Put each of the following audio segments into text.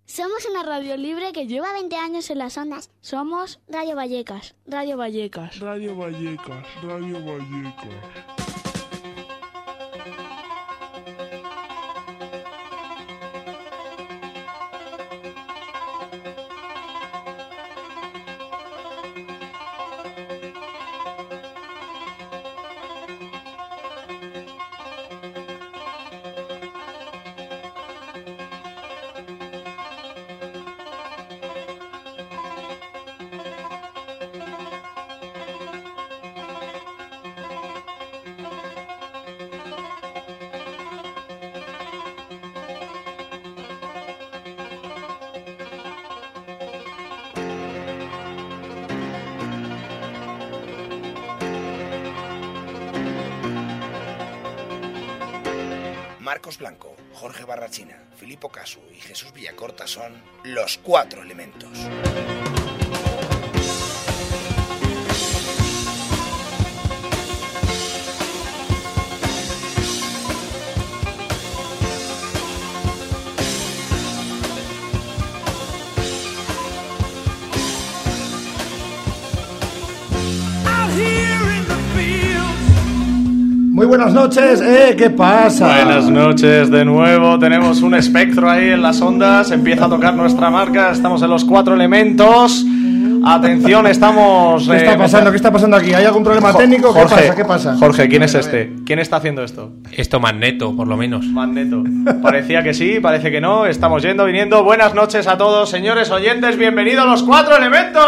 Somos una radio libre que lleva 20 años en las ondas. Somos Radio Vallecas. Radio Vallecas. Radio Vallecas. Radio Vallecas. Marcos Blanco, Jorge Barrachina, Filipo Casu y Jesús Villacorta son los Cuatro Elementos. Muy buenas noches, ¿qué pasa? Buenas noches de nuevo, tenemos un espectro ahí en las ondas, empieza a tocar nuestra marca, estamos en los Cuatro Elementos. Atención, estamos... ¿Qué está pasando? ¿Qué está pasando aquí? ¿Hay algún problema técnico? Jorge, ¿Qué pasa? Jorge, ¿quién es este? ¿Quién está haciendo esto? Esto Magneto, por lo menos. Magneto. Parecía que sí, parece que no, estamos yendo, viniendo. Buenas noches a todos, señores oyentes, bienvenidos a los Cuatro Elementos.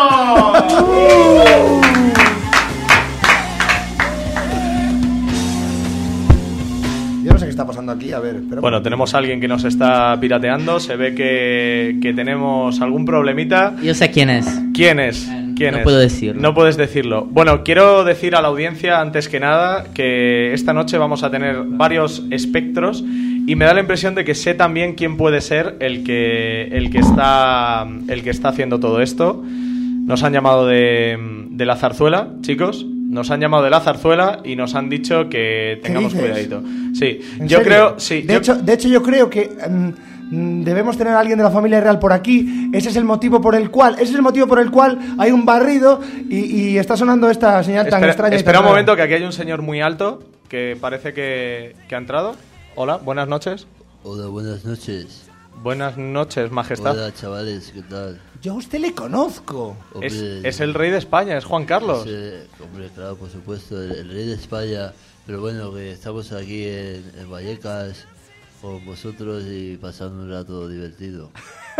Yo no sé qué está pasando aquí, a ver. Pero... Bueno, tenemos a alguien que nos está pirateando. Se ve que tenemos algún problemita. Yo sé quién es. ¿Quién es? ¿Quién no es? puedo decirlo. No puedes decirlo. Bueno, quiero decir a la audiencia, antes que nada, que esta noche vamos a tener varios espectros y me da la impresión de que sé también quién puede ser el que está haciendo todo esto. Nos han llamado de la zarzuela, chicos. Nos han llamado de la zarzuela y nos han dicho que tengamos cuidadito. Sí, yo creo... Sí, de hecho, yo creo que debemos tener a alguien de la familia real por aquí. Ese es el motivo por el cual hay un barrido y está sonando esta señal tan extraña. Espera un momento, que aquí hay un señor muy alto que parece que ha entrado. Hola, buenas noches. Hola, buenas noches. Buenas noches, majestad. Hola, chavales, ¿qué tal? Yo a usted le conozco. Hombre, es el rey de España, es Juan Carlos. Hombre, claro, por supuesto, el rey de España. Pero bueno, que estamos aquí en Vallecas con vosotros y pasando un rato divertido.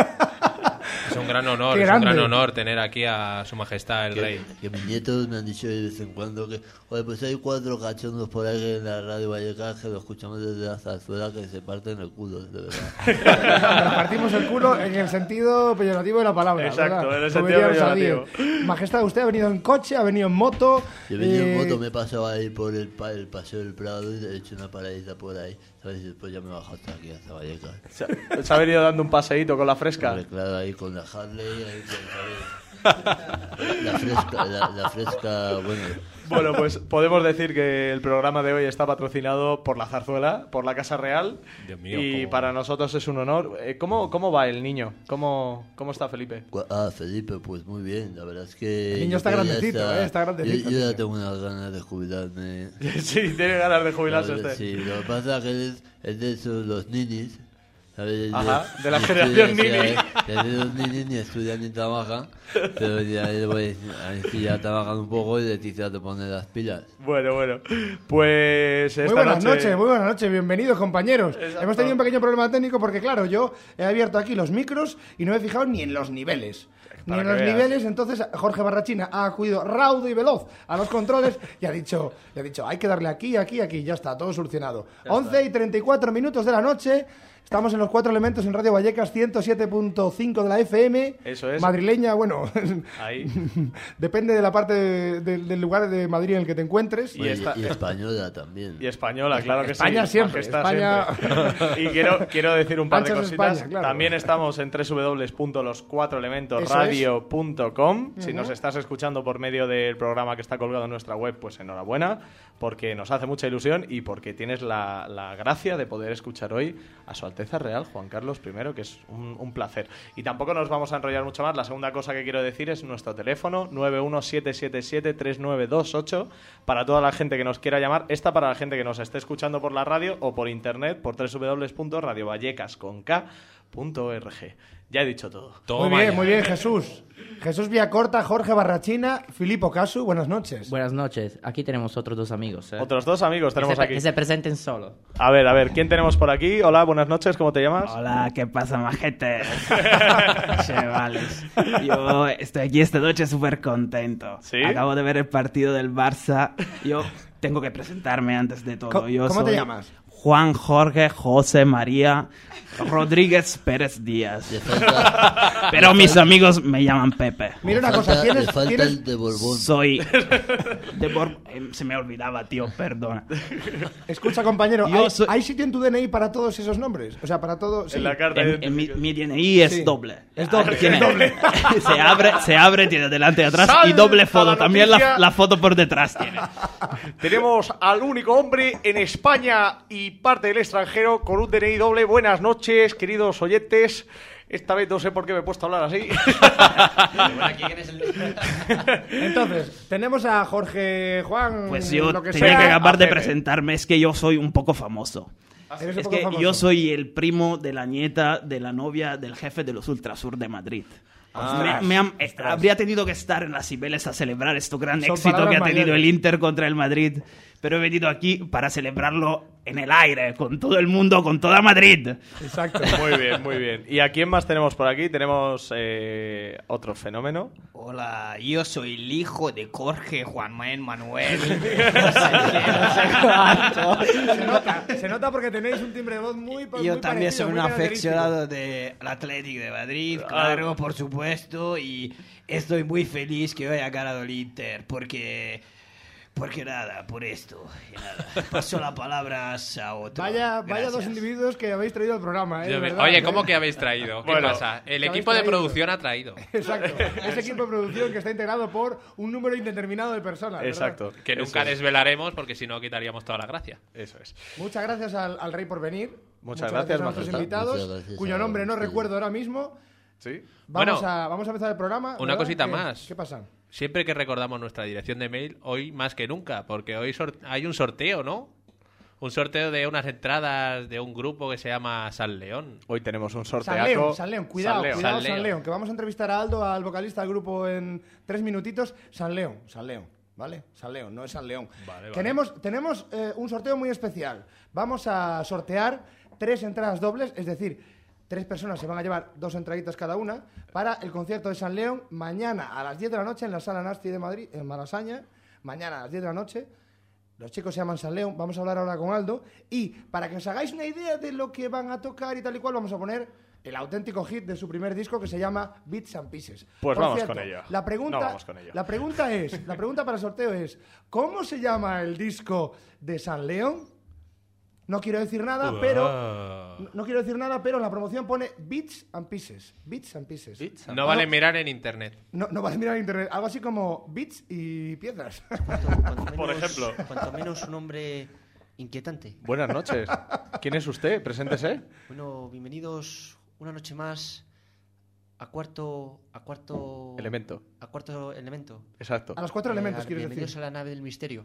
Es un gran honor, tener aquí a su majestad el rey. Que mis nietos me han dicho de vez en cuando que, oye, pues hay 4 cachondos por ahí en la radio Vallecas que lo escuchamos desde la zarzuela que se parten el culo, de verdad. Nos partimos el culo en el sentido peyorativo de la palabra. Exacto, ¿verdad? en el sentido peyorativo. Majestad, usted ha venido en coche, ha venido en moto. Yo he venido en moto, me he pasado ahí por el Paseo del Prado y he hecho una paradita por ahí, ¿sabes? Y después ya me he bajado hasta aquí, hasta Vallecas. ¿Se ha venido dando un paseíto con la fresca? Hombre, claro, ahí con la Harley, ahí con, ¿sabes? La fresca, bueno. Bueno, pues podemos decir que el programa de hoy está patrocinado por la zarzuela, por la Casa Real. Dios mío, y para nosotros es un honor. ¿Cómo va el niño? ¿Cómo está Felipe? Felipe, pues muy bien. La verdad es que... El niño está grandecito, está grandecito. Yo ya tengo unas ganas de jubilarme. Sí, tiene ganas de jubilarse usted. Sí, lo que pasa es que es de esos los ninis. ¿Sabes? Ajá, de la generación Nini. De los ninis ni estudian ni trabajan, pero ya ya trabajan un poco y de ti te ponen las pilas. Bueno, pues esta muy buenas noches, bienvenidos compañeros. Exacto. Hemos tenido un pequeño problema técnico porque claro, yo he abierto aquí los micros y no me he fijado ni en los niveles. Entonces Jorge Barrachina ha acudido raudo y veloz a los controles y ha dicho, hay que darle aquí, ya está, todo solucionado. 11:34 de la noche. Estamos en los Cuatro Elementos en Radio Vallecas 107.5 de la FM. Eso es. Madrileña, bueno, ahí. Depende de la parte del lugar de Madrid en el que te encuentres. Y española también. Y española, claro que España sí. Siempre. Y quiero decir un par de cositas. España, claro. También estamos en www.loscuatroelementosradio.com. Si nos estás escuchando por medio del programa que está colgado en nuestra web, pues enhorabuena, porque nos hace mucha ilusión y porque tienes la gracia de poder escuchar hoy a su Alteza Real Juan Carlos I, que es un placer. Y tampoco nos vamos a enrollar mucho más. La segunda cosa que quiero decir es nuestro teléfono 917773928 para toda la gente que nos quiera llamar. Esta para la gente que nos esté escuchando por la radio o por internet por www.radiovallecas.org. Ya he dicho todo. Muy bien, Jesús. Jesús Villacorta, Jorge Barrachina, Filipo Casu, buenas noches. Buenas noches. Aquí tenemos otros dos amigos. Otros dos amigos tenemos aquí. Que se presenten solo. A ver, ¿quién tenemos por aquí? Hola, buenas noches, ¿cómo te llamas? Hola, ¿qué pasa, majete? Chavales. Yo estoy aquí esta noche súper contento. ¿Sí? Acabo de ver el partido del Barça. Yo tengo que presentarme antes de todo. ¿Cómo te llamas? Juan Jorge José María Rodríguez Pérez Díaz. Pero mis amigos me llaman Pepe. Mira una cosa, ¿tienes el de Borbón. Soy de Borbón. Se me olvidaba, tío, perdona. Escucha, compañero, ¿hay sitio en tu DNI para todos esos nombres? O sea, para todo... Sí. En la carta mi DNI es doble. Es doble. Tiene doble. se abre, tiene delante y atrás y doble foto. También la foto por detrás tiene. Tenemos al único hombre en España y parte del extranjero con un DNI doble. Buenas noches, queridos oyentes. Esta vez no sé por qué me he puesto a hablar así. Entonces, tenemos a Jorge Juan. Pues yo tenía que acabar de presentarme. Es que yo soy un poco famoso. Es que yo soy el primo de la nieta de la novia del jefe de los Ultrasur de Madrid. Habría tenido que estar en las Cibeles a celebrar este gran éxito que ha tenido el Inter contra el Madrid, pero he venido aquí para celebrarlo en el aire, con todo el mundo, con toda Madrid. Exacto. Muy bien. ¿Y a quién más tenemos por aquí? Tenemos otro fenómeno. Hola, yo soy el hijo de Jorge Juan Manuel. Se nota porque tenéis un timbre de voz muy Yo también soy un afeccionado del Atlético de Madrid, claro, por supuesto, y estoy muy feliz que haya ganado el Inter, porque nada, por esto, y nada. Paso la palabra a otro. Vaya dos individuos que habéis traído al programa, ¿verdad? Oye, ¿cómo que habéis traído? ¿Qué pasa? El equipo de producción ha traído. Exacto, ese equipo de producción que está integrado por un número indeterminado de personas. Exacto. Que nunca desvelaremos porque si no quitaríamos toda la gracia. Eso es. Muchas gracias al Rey por venir. Muchas gracias a nuestros invitados, cuyo nombre no recuerdo ahora mismo. Sí. Vamos a empezar el programa. Una cosita más. ¿Qué pasa? Siempre que recordamos nuestra dirección de mail, hoy más que nunca, porque hoy hay un sorteo, ¿no? Un sorteo de unas entradas de un grupo que se llama San León. Hoy tenemos un sorteazo. San León, cuidado, San León, que vamos a entrevistar a Aldo, al vocalista del grupo, en 3 minutitos. San León, ¿vale? San León, no es San León. Vale. Tenemos un sorteo muy especial. Vamos a sortear 3 entradas dobles, es decir, 3 personas se van a llevar 2 entraditas cada una para el concierto de San León mañana a las 10 de la noche en la Sala Nasti de Madrid, en Malasaña. Mañana a las 10 de la noche. Los chicos se llaman San León. Vamos a hablar ahora con Aldo. Y para que os hagáis una idea de lo que van a tocar y tal y cual, vamos a poner el auténtico hit de su primer disco que se llama Bits and Pieces. Pues vamos con ello. La pregunta para el sorteo es: ¿cómo se llama el disco de San León? No quiero decir nada, pero en la promoción pone Bits and Pieces. No vale mirar en internet. No vale mirar en internet. Algo así como bits y piedras. Por ejemplo. Cuanto menos un nombre inquietante. Buenas noches. ¿Quién es usted? Preséntese. Bueno, bienvenidos una noche más a cuarto elemento. Exacto. A los 4 elementos, quieres decir. Bienvenidos a la nave del misterio.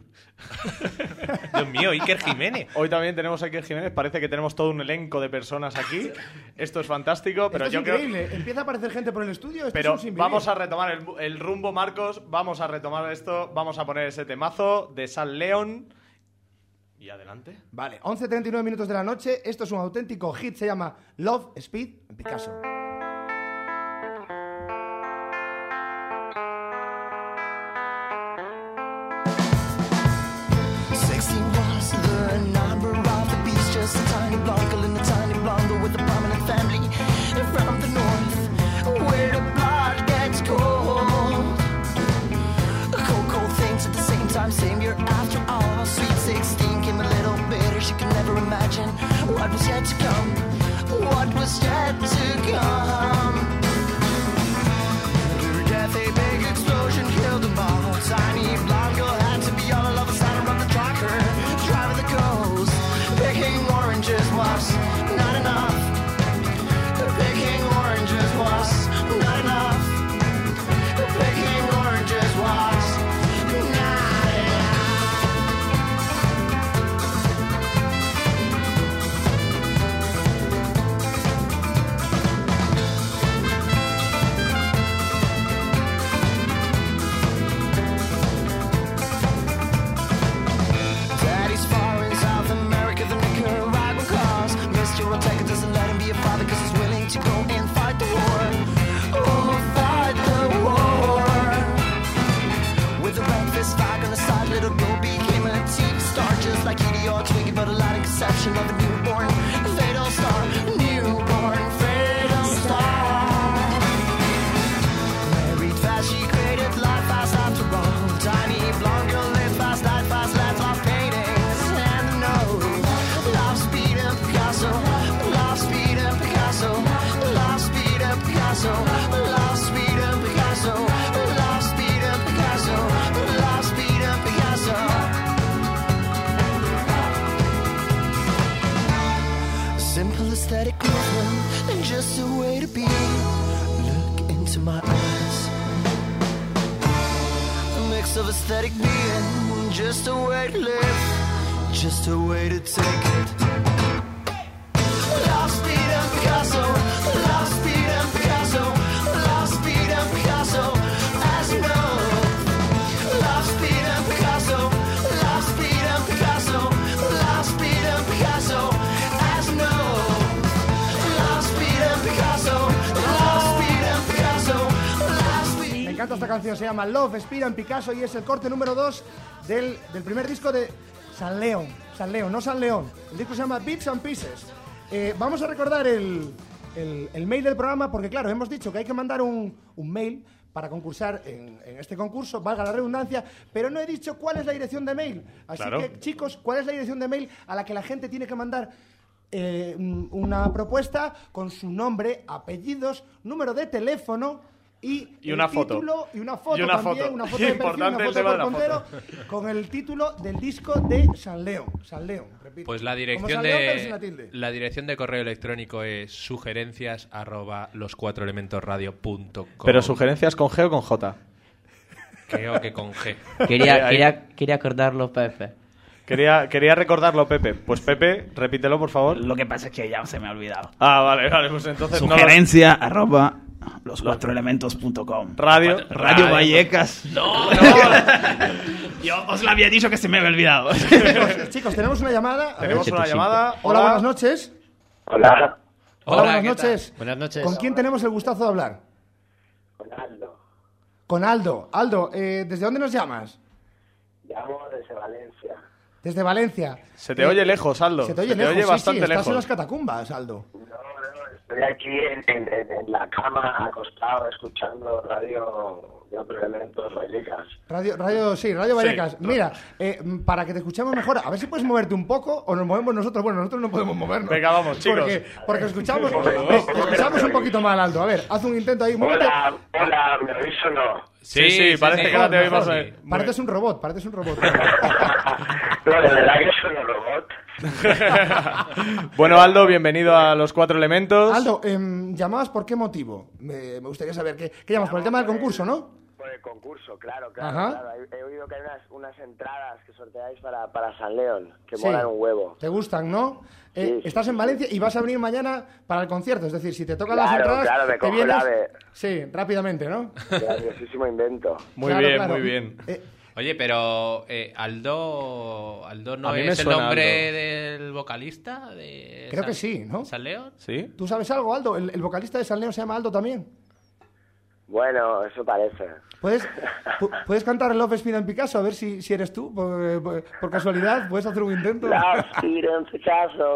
Dios mío, Iker Jiménez. Hoy también tenemos a Iker Jiménez. Parece que tenemos todo un elenco de personas aquí. Esto es fantástico, pero esto es increíble. Empieza a aparecer gente por el estudio. Pero vamos a retomar el rumbo, Marcos. Vamos a retomar esto. Vamos a poner ese temazo de San León. Y adelante. Vale, 11:39 minutos de la noche. Esto es un auténtico hit. Se llama Love Speed en Picasso. Just a tiny blanca in a tiny blanca with a prominent family from the north, where the blood gets cold. Cold things at the same time, same year after all. Sweet 16 came a little bitter. She could never imagine what was yet to come. What was yet to come. Her death, a big explosion killed them all. Tiny blanca had to be all alone beside her on the tracker, driving the ghost. Picking oranges was not enough. Dr. Ortega doesn't let him be a father because he's willing to go and fight the war. Oh, fight the war. With a red fist flag on the side, little girl became a TV star, just like Edie or Twiggy, but a light conception of a newborn fatal star. Newborn fatal star. Married fast, she created life fast after all. Tiny blonde girl lived fast, died fast, left off paintings and the nose. Love, speed, and Picasso. Love, speed, and Picasso. Love, speed, and Picasso. Love, speed, and Picasso. Love, speed, and Picasso. Love, speed, and Picasso. Simple aesthetic movement and just a way to be. Look into my eyes. A mix of aesthetic being, just a way to live, just a way to take it. Love, speed, and Picasso. Love, speed, and Picasso. Love, speed, and Picasso. As you know. Love, speed, and Picasso. Love, speed, and Picasso. Love, speed, and Picasso. As you know. Love, speed, and Picasso. Love, speed, and Picasso. Love, speed. Me encanta esta canción, se llama Love, Speed and Picasso y es el corte número 2 del primer disco de San León, no San León. El disco se llama Bits and Pieces. Vamos a recordar el mail del programa porque, claro, hemos dicho que hay que mandar un mail para concursar en este concurso, valga la redundancia, pero no he dicho cuál es la dirección de mail. Así Claro. que, chicos, ¿cuál es la dirección de mail a la que la gente tiene que mandar una propuesta con su nombre, apellidos, número de teléfono y una el foto. título, y una foto Y una también, foto. una foto de perfil, Importante una el foto tema por de la puntero, foto. con el título del disco de San León, repito. Pues la Como dirección San León, pero sin la de tilde. la dirección de correo electrónico es sugerencias@los4elementosradio.com. Pero sugerencias con G o con J. Creo que con G. Quería acordarlo, Pepe. Quería recordarlo, Pepe. Pues Pepe, repítelo, por favor. Lo que pasa es que ya se me ha olvidado. Ah, vale, pues entonces Sugerencia @los4elementos.com. Radio Vallecas. No. Yo os lo había dicho que se me había olvidado. Chicos, tenemos una llamada. Tenemos una llamada. Hola, buenas noches. Hola. Hola, buenas ¿qué noches. Buenas noches. ¿Con quién tenemos el gustazo de hablar? Con Aldo. Con Aldo. Aldo, ¿desde dónde nos llamas? Llamo desde Valencia. Desde Valencia. Se te oye lejos, Aldo. Se te oye lejos, sí, bastante estás lejos. en las catacumbas, Aldo. Estoy aquí en la cama, acostado, escuchando radio de otros elementos Vallecas. Radio Vallecas. Mira, para que te escuchemos mejor, a ver si puedes moverte un poco o nos movemos nosotros. Bueno, nosotros no podemos movernos. Venga, vamos, chicos. Porque escuchamos un poquito mal, Aldo. A ver, haz un intento ahí. Muévete. Hola, ¿me oís o no? Sí, parece que no te oímos. Pareces un robot. No, de verdad que soy un robot. Bueno, Aldo, bienvenido a Los Cuatro Elementos. Aldo, ¿llamabas por qué motivo? Me gustaría saber. ¿Qué llamas? Por el tema del concurso, ¿no? Por el concurso, claro. Ajá. He oído que hay unas entradas que sorteáis para San León, que Sí. molan un huevo. ¿Te gustan, no? Sí. Estás en Valencia y vas a venir mañana para el concierto. Es decir, si te tocan las Claro, entradas, claro, me te cojo vienes... el ave. Sí, rápidamente, ¿no? Graciosísimo invento. Muy Claro, bien, claro. muy bien. Oye, pero Aldo no A mí me es el suena nombre Aldo. del vocalista de Creo que sí, ¿no? San León. ¿Sí? ¿Tú sabes algo, Aldo? ¿El vocalista de San León se llama Aldo también? Bueno, eso parece. ¿Puedes cantar el Love, Speed and Picasso? A ver si eres tú, por casualidad. ¿Puedes hacer un intento? Love, Speed and Picasso.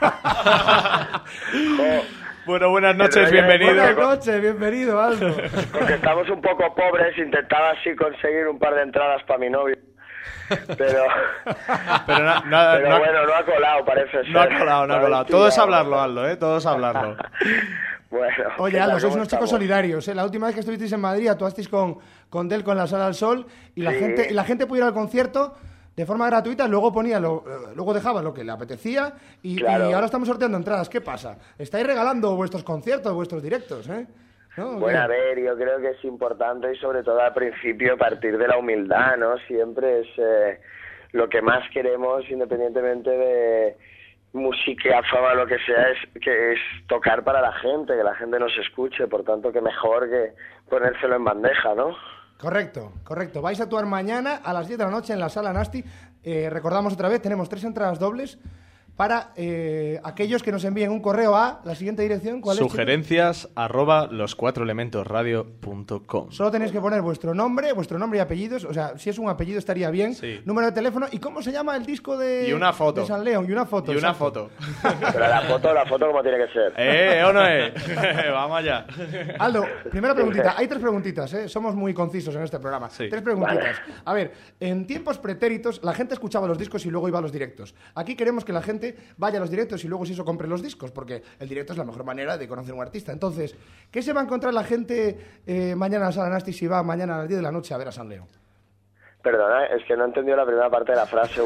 Bueno, buenas noches, Pero, bienvenido. Buenas noches, bienvenido, Aldo. Porque estamos un poco pobres, intentaba así conseguir un par de entradas para mi novio. Pero Pero bueno, no ha colado, parece ser. No ha colado. Todo es hablarlo, Aldo, ¿eh? Todo es hablarlo. Bueno. Oye, ¿qué Aldo, tal? sois ¿Cómo unos chicos estamos? solidarios. La última vez que estuvisteis en Madrid actuasteis con Delco en la Sala del Sol y la Sí. gente pudo ir al concierto de forma gratuita, luego luego dejaba lo que le apetecía y ahora estamos sorteando entradas. ¿Qué pasa? Estáis regalando vuestros conciertos, vuestros directos, ¿eh? ¿No? Bueno, a ver, yo creo que es importante y sobre todo al principio partir de la humildad, ¿no? Siempre es lo que más queremos, independientemente de música, fama, lo que sea, es tocar para la gente, que la gente nos escuche, por tanto que mejor que ponérselo en bandeja, ¿no? Correcto. Vais a actuar mañana a las 10 de la noche en la Sala Nasty. Recordamos otra vez, tenemos 3 entradas dobles para aquellos que nos envíen un correo a la siguiente dirección. ¿Cuál Sugerencias @los4elementosradio.com. Solo tenéis que poner vuestro nombre y apellidos. O sea, si es un apellido estaría bien. Sí. Número de teléfono y cómo se llama el disco de, y una foto. de San León. Y una foto. Y una exacto. foto. Pero la foto como tiene que ser. ¿O no es? Vamos allá. Aldo, primera preguntita. Hay 3 preguntitas, ¿eh? Somos muy concisos en este programa. Sí. 3 preguntitas. Vale. A ver, en tiempos pretéritos la gente escuchaba los discos y luego iba a los directos. Aquí queremos que la gente vaya a los directos y luego si eso compre los discos, porque el directo es la mejor manera de conocer a un artista. Entonces, ¿qué se va a encontrar la gente mañana a Sala Nasty si va mañana a las 10 de la noche a ver a San León? Perdona, es que no he entendido la primera parte de la frase.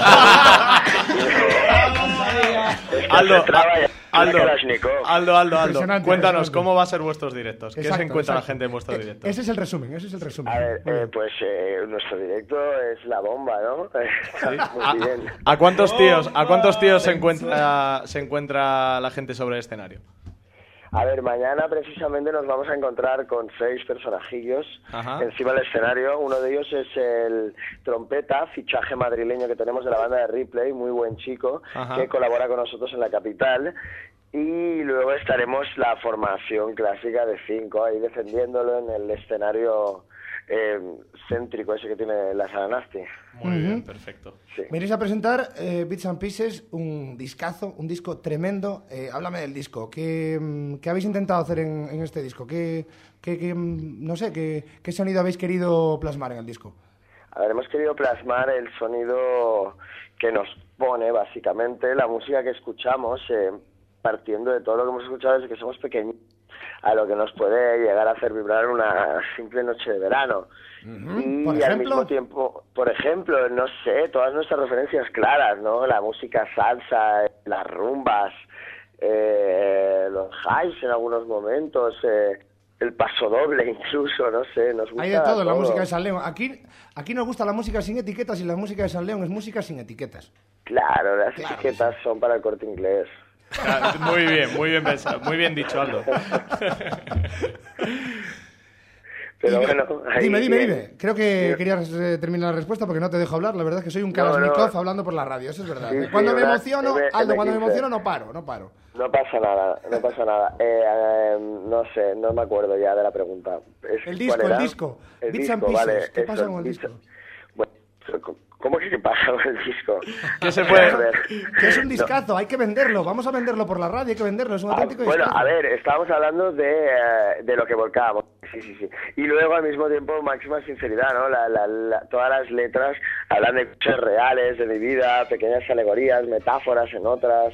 Aldo, cuéntanos, ¿cómo va a ser vuestros directos? ¿Qué se encuentra la gente en vuestros directos? Ese es el resumen. A ver, pues nuestro directo es la bomba, ¿no? ¿Sí? Muy bien. ¿A cuántos tíos se encuentra la gente sobre el escenario? A ver, mañana precisamente nos vamos a encontrar con 6 personajillos encima del escenario. Uno de ellos es el trompeta, fichaje madrileño que tenemos de la banda de Ripley, muy buen chico, que colabora con nosotros en la capital. Y luego estaremos la formación clásica de 5 ahí defendiéndolo en el escenario céntrico ese que tiene la Sala Nasty. Muy bien, perfecto. Sí. Venís a presentar Bits and Pieces, un discazo, un disco tremendo. Háblame del disco. ¿Qué habéis intentado hacer en este disco? ¿Qué sonido habéis querido plasmar en el disco? A ver, hemos querido plasmar el sonido que nos pone, básicamente, la música que escuchamos, partiendo de todo lo que hemos escuchado desde que somos pequeños, a lo que nos puede llegar a hacer vibrar una simple noche de verano. Y al mismo tiempo, por ejemplo, no sé, todas nuestras referencias claras, ¿no? La música salsa, las rumbas, los highs en algunos momentos, el paso doble incluso, no sé, nos gusta. Hay de todo, la música de San León. Aquí nos gusta la música sin etiquetas y la música de San León es música sin etiquetas. Claro, las etiquetas son para el Corte Inglés. Muy bien pensado, muy bien dicho, Aldo. Pero bueno, dime. Creo que querías terminar la respuesta porque no te dejo hablar. La verdad es que soy un Kalashnikov hablando por la radio, eso es verdad. Sí, cuando me verdad, emociono, Aldo, cuando me emociono no paro. No pasa nada. No sé, no me acuerdo ya de la pregunta. El disco. Bits and Pieces. Vale, ¿qué pasa con el disco? Bueno, ¿cómo que qué pasa con el disco? ¿Qué se puede ver? Que es un discazo, hay que venderlo. Vamos a venderlo por la radio, hay que venderlo. Es un auténtico discazo. Bueno, a ver, estábamos hablando de lo que volcábamos. Sí. Y luego, al mismo tiempo, máxima sinceridad, ¿no? Todas las letras hablan de cosas reales, de mi vida, pequeñas alegorías, metáforas en otras.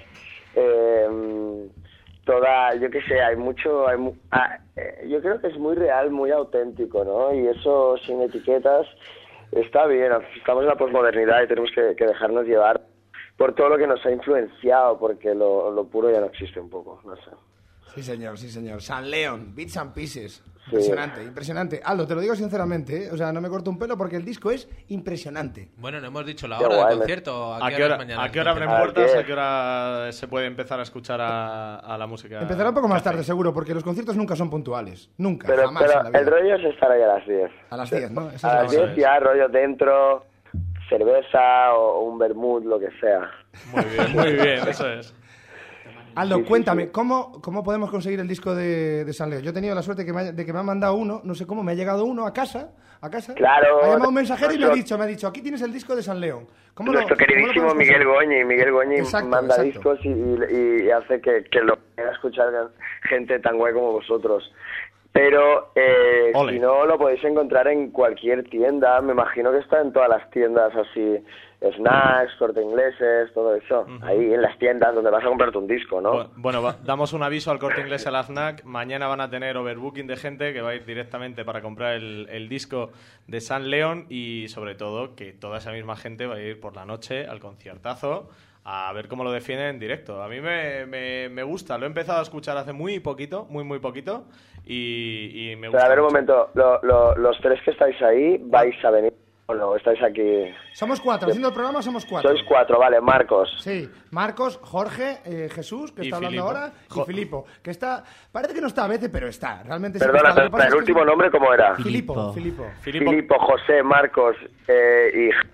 Yo qué sé, yo creo que es muy real, muy auténtico, ¿no? Y eso sin etiquetas está bien. Estamos en la posmodernidad y tenemos que dejarnos llevar por todo lo que nos ha influenciado, porque lo puro ya no existe un poco, no sé. Sí, señor. San León, Bits and Pieces. Sí. Impresionante. Aldo, te lo digo sinceramente, ¿eh? O sea, no me corto un pelo porque el disco es impresionante. Bueno, no hemos dicho la hora del concierto. ¿A qué hora mañana? ¿A qué hora abren puertas? ¿A qué hora se puede empezar a escuchar a la música? Empezará un poco más tarde, seguro, porque los conciertos nunca son puntuales. Nunca, pero jamás en la vida. El rollo es estar ahí a las 10. A las 10, ¿no? A las 10 ya, rollo dentro, cerveza o un vermut, lo que sea. Muy bien, eso es. Aldo, cuéntame, ¿cómo podemos conseguir el disco de San León? Yo he tenido la suerte de que me han mandado uno, no sé cómo, me ha llegado uno a casa. Claro. Ha llamado un mensajero y me ha dicho, aquí tienes el disco de San León. Nuestro queridísimo Miguel Goñi manda discos y hace que lo pueda escuchar gente tan guay como vosotros. Pero si no, lo podéis encontrar en cualquier tienda. Me imagino que está en todas las tiendas así, snacks, Corte Ingleses, todo eso. Ahí en las tiendas donde vas a comprarte un disco, ¿no? Bueno, damos un aviso al Corte Inglés y a la FNAC. Mañana van a tener overbooking de gente que va a ir directamente para comprar el disco de San León y sobre todo que toda esa misma gente va a ir por la noche al conciertazo a ver cómo lo defienden en directo. A mí me gusta, lo he empezado a escuchar hace muy poquito y me gusta. Pero a ver un mucho. momento, los 3 que estáis ahí, ¿vais a venir o no? ¿Estáis aquí? Somos 4, haciendo el programa somos 4. Sois 4, vale, Marcos. Sí, Marcos, Jorge, Jesús, que está hablando ahora, y Filipo, que está, parece que no está a veces, pero está, realmente sí. Perdona, pero el último nombre, ¿cómo era? Filipo, José, Marcos y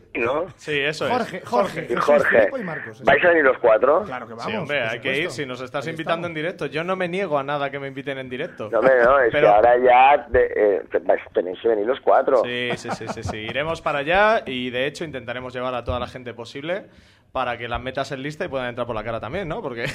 ¿no? Sí, eso es. Jorge. Y Jorge. Filipo y Marcos. ¿Vais a venir los 4? Claro que vamos. Sí, hombre, hay que ir si nos estás invitando en directo. Yo no me niego a nada que me inviten en directo. No, es que ahora ya tenéis que venir los 4. Sí. Iremos para allá y de hecho intentaremos llevar a toda la gente posible para que las metas en lista y puedan entrar por la cara también, ¿no? Porque...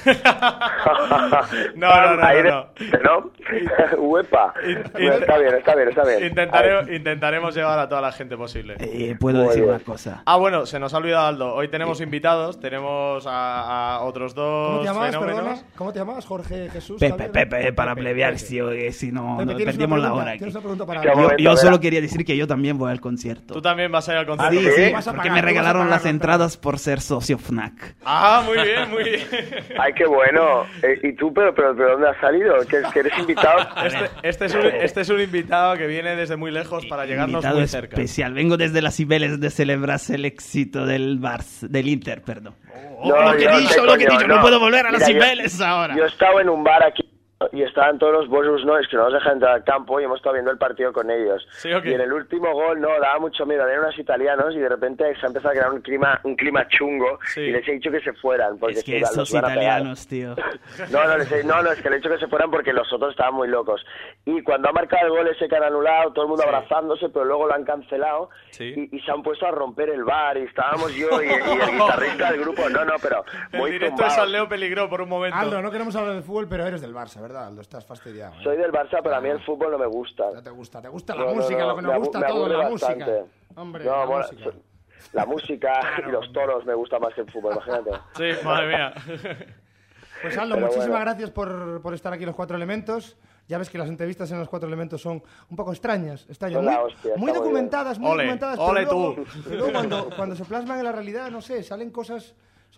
No. Uepa. Está bien. Intentaremos llevar a toda la gente posible. Puedo decir una cosa. Bueno, se nos ha olvidado, Aldo. Hoy tenemos invitados, tenemos a otros dos ¿Cómo te llamabas, fenómenos. perdona? ¿Cómo te llamabas? Jorge, Jesús, Pepe, para plebear, si no, perdimos la hora aquí. ¿Tienes una pregunta para yo solo quería decir que yo también voy al concierto. Tú también vas a ir al concierto. Sí, porque me regalaron las entradas por ser socio FNAC. Muy bien. Ay, qué bueno. ¿Y tú, pero ¿de dónde has salido? ¿Que eres invitado? Este es un invitado que viene desde muy lejos para llegarnos invitado muy cerca. Especial. Vengo desde las Cibeles de celebrarse el éxito del Inter, perdón. Lo que he dicho, no puedo volver a las Cibeles ahora. Yo he estado en un bar aquí y estaban todos los Bosus Nois que no nos dejan entrar al campo y hemos estado viendo el partido con ellos. Sí, okay. Y en el último gol, daba mucho miedo. Eran unos italianos y de repente se ha empezado a crear un clima chungo y les he dicho que se fueran. Porque es que esos italianos, tío. No, es que le he dicho que se fueran porque los otros estaban muy locos. Y cuando ha marcado el gol ese que han anulado, todo el mundo abrazándose, pero luego lo han cancelado y se han puesto a romper el bar y estábamos yo y el guitarrista del grupo. pero muy el directo de Salleo peligró por un momento. Aldo, no queremos hablar de fútbol, pero eres del Barça, ¿verdad, Aldo? Estás fastidiado. Soy del Barça, pero a mí el fútbol no me gusta. No te gusta la música, lo que nos gusta todo, la música. Hombre, la música. La música y los toros me gusta más que el fútbol, imagínate. Sí, madre mía. Pues Aldo, muchísimas gracias por estar aquí en Los Cuatro Elementos. Ya ves que las entrevistas en Los Cuatro Elementos son un poco extrañas. Muy documentadas, Ole tú. Pero luego cuando se plasman en la realidad, no sé, salen cosas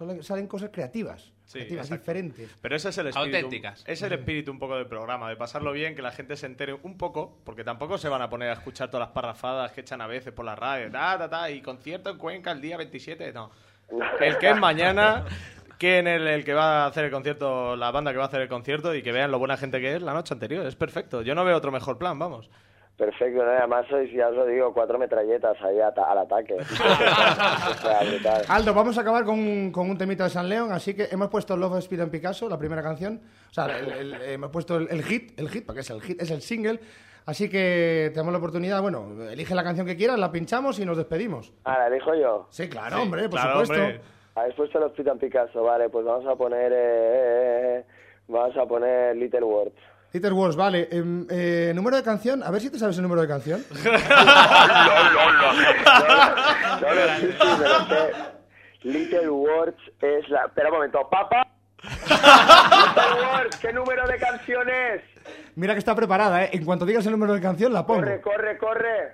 creativas. Creativas, diferentes. Pero ese es el espíritu. Auténticas. Es el espíritu un poco del programa, de pasarlo bien, que la gente se entere un poco, porque tampoco se van a poner a escuchar todas las parrafadas que echan a veces por la radio, y concierto en Cuenca el día 27, no. El que es mañana, el que va a hacer el concierto, la banda que va a hacer el concierto, y que vean lo buena gente que es la noche anterior, es perfecto. Yo no veo otro mejor plan, vamos. Perfecto, además sois, ya os lo digo, 4 metralletas ahí al ataque. O sea, brutal. Aldo, vamos a acabar con un temita de San León, así que hemos puesto Love Speed en Picasso, la primera canción. O sea, hemos puesto el hit, porque es el hit, es el single. Así que tenemos la oportunidad, elige la canción que quieras, la pinchamos y nos despedimos. ¿La elijo yo? Sí, claro, hombre, por supuesto. Hombre. Habéis puesto Love Speed en Picasso, vale, pues vamos a poner Little Words. Little Words, vale. Número de canción, a ver si te sabes el número de canción. Little Words es la... Espera un momento, papá. Little Words, ¿qué número de canción es? Mira que está preparada, ¿eh? En cuanto digas el número de canción, la pongo. Corre.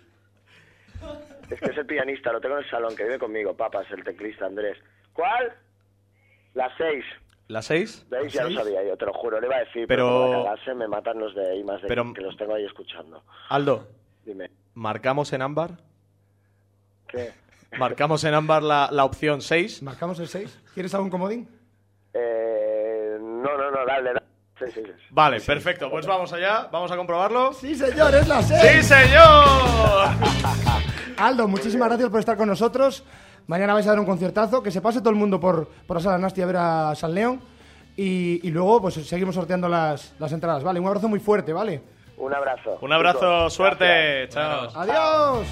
Es que es el pianista, lo tengo en el salón, que vive conmigo. Papá, es el teclista, Andrés. ¿Cuál? La 6. ¿La 6? ¿Veis? Ya lo sabía yo, te lo juro. Le iba a decir, pero como cagarse, me matan los de I+D, que los tengo ahí escuchando. Aldo, dime. ¿Marcamos en ámbar? ¿Qué? ¿Marcamos en ámbar la opción 6? ¿Marcamos el 6? ¿Quieres algún comodín? No, dale. Sí. Vale, perfecto. Pues vamos allá, vamos a comprobarlo. ¡Sí, señor! ¡Es la 6! ¡Sí, señor! Aldo, muchísimas gracias por estar con nosotros. Mañana vais a dar un conciertazo. Que se pase todo el mundo por la Sala Nasti a ver a San León. Y luego pues seguimos sorteando las entradas, ¿vale? Un abrazo muy fuerte, ¿vale? Un abrazo. Un abrazo, suerte. Chao. Adiós.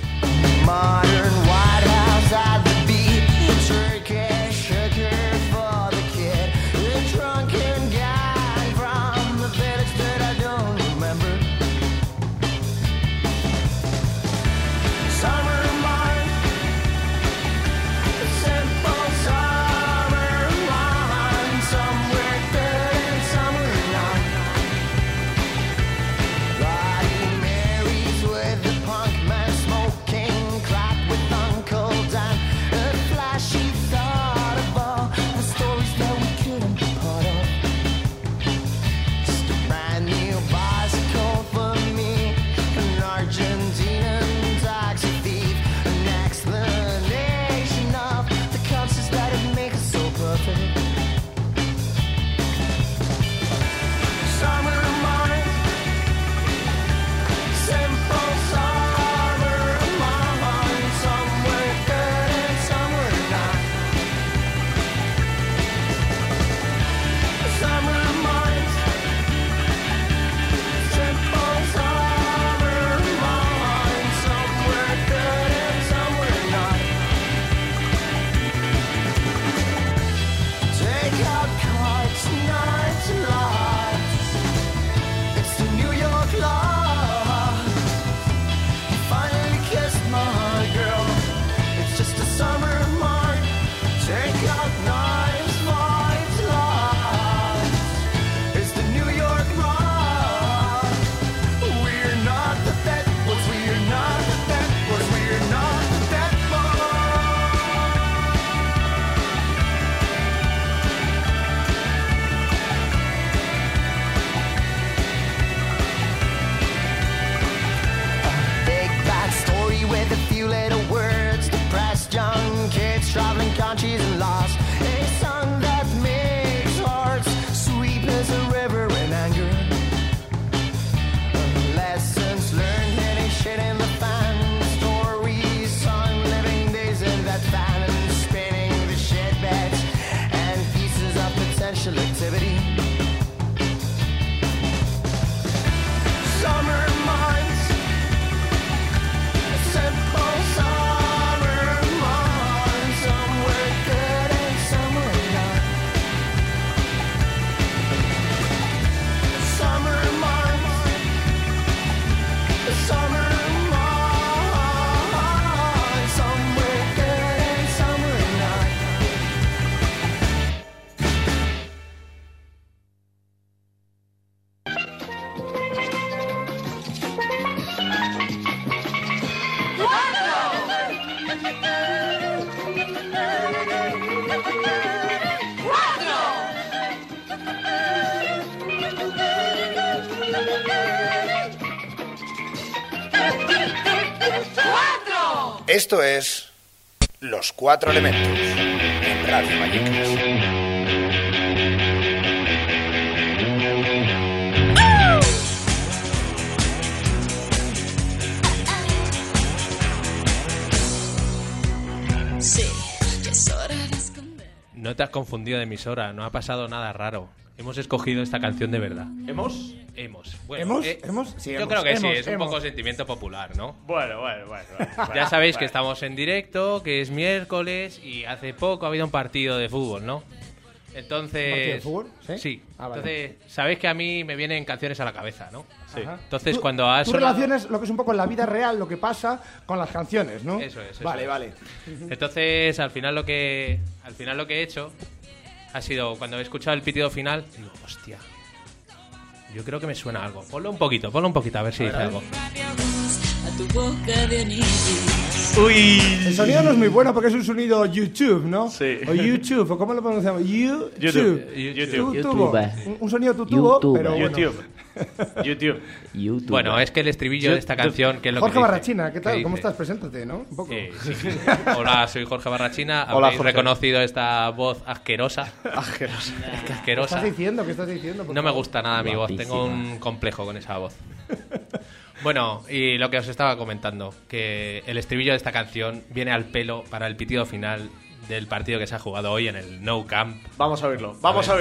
Esto es Los Cuatro Elementos en Radio Vallecas. No te has confundido de emisora, no ha pasado nada raro. Hemos escogido esta canción de verdad. ¿Hemos? Bueno, ¿Hemos? Sí, yo creo que sí, es un poco sentimiento popular, ¿no? Bueno. Ya sabéis que estamos en directo, que es miércoles y hace poco ha habido un partido de fútbol, ¿no? Entonces... ¿Un partido de fútbol? Sí. Vale. Entonces, sabéis que a mí me vienen canciones a la cabeza, ¿no? Sí. Ajá. Entonces, cuando has Tú relaciones lo que es un poco en la vida real, lo que pasa con las canciones, ¿no? Eso es. Vale. Entonces, al final lo que he hecho ha sido, cuando he escuchado el pitido final, digo, hostia, yo creo que me suena algo. Ponlo un poquito, a ver si dice algo. Uy. El sonido no es muy bueno porque es un sonido YouTube, ¿no? Sí. O YouTube, o ¿cómo lo pronunciamos? YouTube. Un sonido tutubo, YouTube. pero bueno. YouTube. Bueno, es que el estribillo de esta canción, que es lo Jorge que dice, Barrachina, ¿qué tal? que ¿Cómo dice? estás? Preséntate, ¿no? Un poco. Sí. Hola, soy Jorge Barrachina. Hola, Habéis Jorge. reconocido esta voz asquerosa. Asquerosa. Es que ¿Qué asquerosa. estás diciendo? ¿Qué estás diciendo? Por No me favor? gusta nada mi voz, tengo un complejo con esa voz. Bueno, y lo que os estaba comentando, que el estribillo de esta canción viene al pelo para el pitido final del partido que se ha jugado hoy en el Nou Camp. Vamos a oírlo.